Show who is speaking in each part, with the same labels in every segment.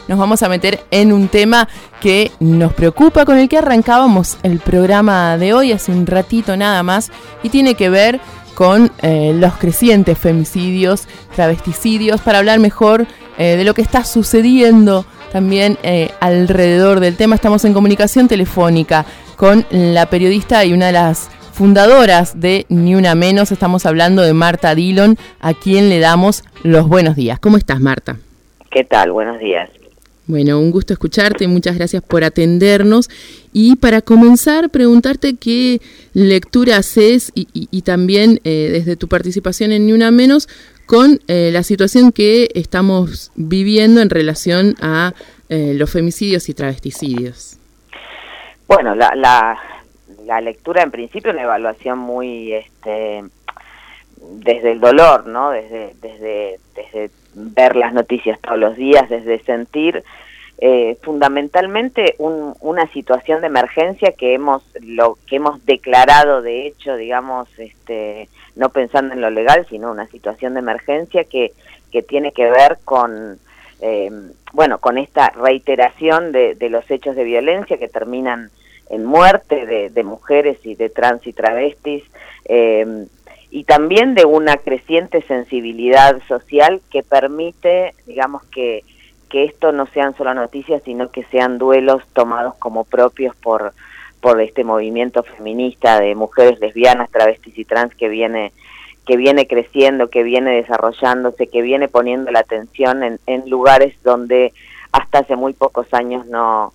Speaker 1: nos vamos a meter en un tema que nos preocupa, con el que arrancábamos el programa de hoy hace un ratito nada más, y tiene que ver con los crecientes femicidios, travesticidios, para hablar mejor de lo que está sucediendo también alrededor del tema. Estamos en comunicación telefónica con la periodista y una de las fundadoras de Ni Una Menos. Estamos hablando de Marta Dillon, a quien le damos los buenos días. ¿Cómo estás, Marta?
Speaker 2: ¿Qué tal? Buenos días.
Speaker 1: Bueno, un gusto escucharte, muchas gracias por atendernos. Y para comenzar, preguntarte qué lectura haces y también desde tu participación en Ni Una Menos con la situación que estamos viviendo en relación a los femicidios y travesticidios.
Speaker 2: Bueno, la lectura en principio es una evaluación muy desde el dolor, ¿no? Desde ver las noticias todos los días, desde sentir fundamentalmente una situación de emergencia que hemos declarado, de hecho, digamos, no pensando en lo legal, sino una situación de emergencia que tiene que ver con con esta reiteración de los hechos de violencia que terminan en muerte de mujeres y de trans y travestis, y también de una creciente sensibilidad social que permite, digamos, que esto no sean solo noticias, sino que sean duelos tomados como propios por este movimiento feminista de mujeres lesbianas, travestis y trans que viene creciendo, que viene desarrollándose, que viene poniendo la atención en lugares donde hasta hace muy pocos años no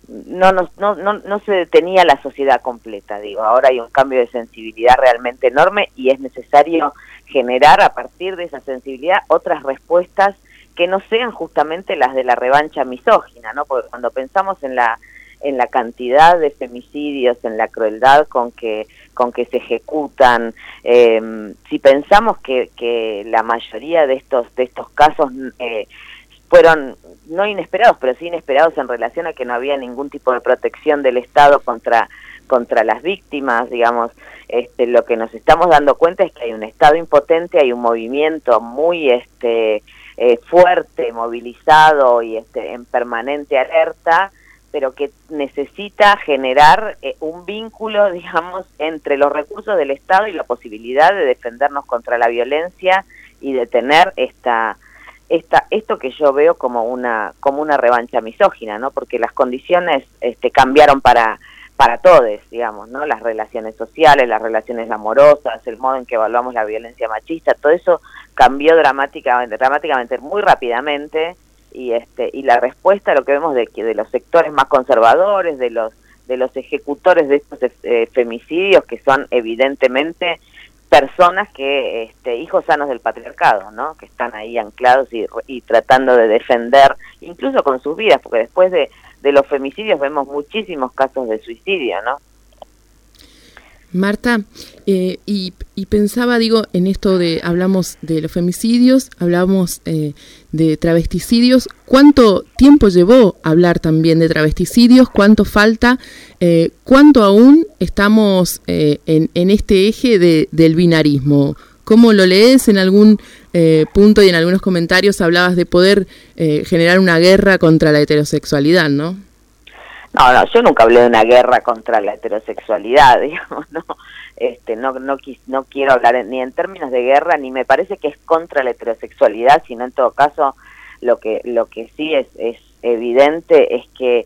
Speaker 2: se detenía la sociedad completa. Digo, ahora hay un cambio de sensibilidad realmente enorme y es necesario generar a partir de esa sensibilidad otras respuestas que no sean justamente las de la revancha misógina, ¿no? Porque cuando pensamos en la cantidad de femicidios, en la crueldad con que se ejecutan, si pensamos que la mayoría de estos casos fueron no inesperados, pero sí inesperados en relación a que no había ningún tipo de protección del Estado contra las víctimas, digamos, lo que nos estamos dando cuenta es que hay un Estado impotente, hay un movimiento muy fuerte, movilizado y en permanente alerta, pero que necesita generar un vínculo, digamos, entre los recursos del Estado y la posibilidad de defendernos contra la violencia y de tener esto que yo veo como una revancha misógina, ¿no? Porque las condiciones cambiaron para todos, digamos, ¿no? Las relaciones sociales, las relaciones amorosas, el modo en que evaluamos la violencia machista, todo eso cambió dramáticamente, muy rápidamente, y la respuesta, lo que vemos de los sectores más conservadores, de los ejecutores de estos femicidios, que son evidentemente personas que hijos sanos del patriarcado, ¿no? Que están ahí anclados y tratando de defender, incluso con sus vidas, porque después de los femicidios vemos muchísimos casos de suicidio, ¿no?
Speaker 1: Marta, y pensaba, digo, en esto hablamos de los femicidios, hablamos de travesticidios. ¿Cuánto tiempo llevó hablar también de travesticidios? ¿Cuánto falta? ¿Cuánto aún estamos en este eje del binarismo? ¿Cómo lo lees? En algún punto y en algunos comentarios hablabas de poder generar una guerra contra la heterosexualidad, ¿no?
Speaker 2: No, yo nunca hablé de una guerra contra la heterosexualidad, digamos, no quiero hablar ni en términos de guerra, ni me parece que es contra la heterosexualidad, sino en todo caso lo que sí es evidente es que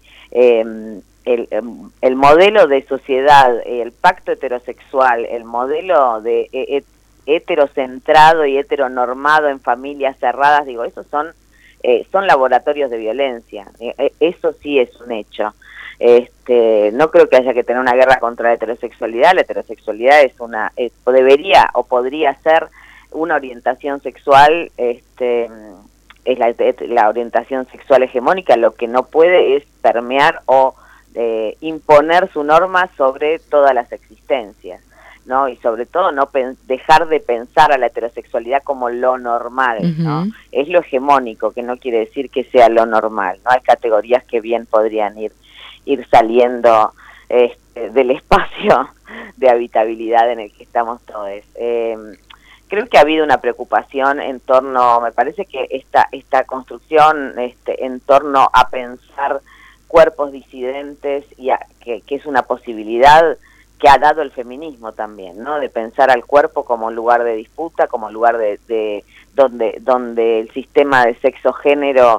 Speaker 2: el modelo de sociedad, el pacto heterosexual, el modelo de heterocentrado y heteronormado en familias cerradas, digo, esos son laboratorios de violencia, eso sí es un hecho. No creo que haya que tener una guerra contra la heterosexualidad debería o podría ser una orientación sexual, es la orientación sexual hegemónica, lo que no puede es permear o imponer su norma sobre todas las existencias, ¿no? Y sobre todo no dejar de pensar a la heterosexualidad como lo normal, ¿no? Es lo hegemónico, que no quiere decir que sea lo normal, ¿no? Hay categorías que bien podrían ir saliendo del espacio de habitabilidad en el que estamos todos. creo que ha habido una preocupación en torno, me parece que esta construcción en torno a pensar cuerpos disidentes y que es una posibilidad que ha dado el feminismo también, ¿no? De pensar al cuerpo como lugar de disputa, como lugar de donde el sistema de sexo-género,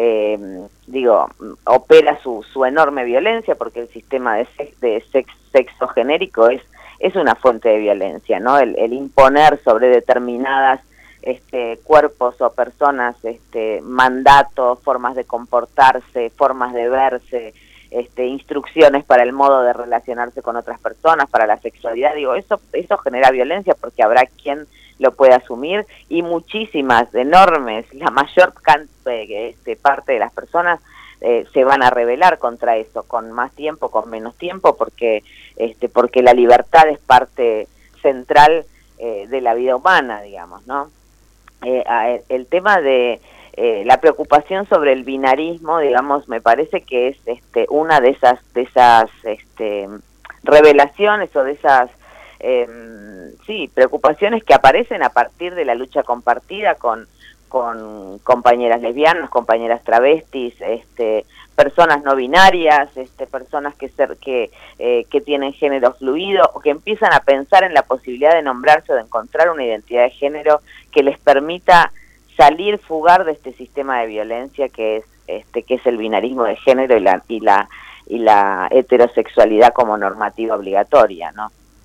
Speaker 2: opera su enorme violencia, porque el sistema de sexo genérico es una fuente de violencia, ¿no? El imponer sobre determinadas cuerpos o personas mandatos, formas de comportarse, formas de verse, instrucciones para el modo de relacionarse con otras personas, para la sexualidad, eso genera violencia porque habrá quien lo puede asumir y muchísimas, enormes, la mayor parte de las personas se van a rebelar contra eso, con más tiempo, con menos tiempo, porque la libertad es parte central de la vida humana, digamos, ¿no? El tema de la preocupación sobre el binarismo, digamos, me parece que es una de esas revelaciones o de esas preocupaciones que aparecen a partir de la lucha compartida con compañeras lesbianas, compañeras travestis, personas no binarias, personas que tienen género fluido o que empiezan a pensar en la posibilidad de nombrarse o de encontrar una identidad de género que les permita fugar de este sistema de violencia que es el binarismo de género y la heterosexualidad como normativa obligatoria, ¿no?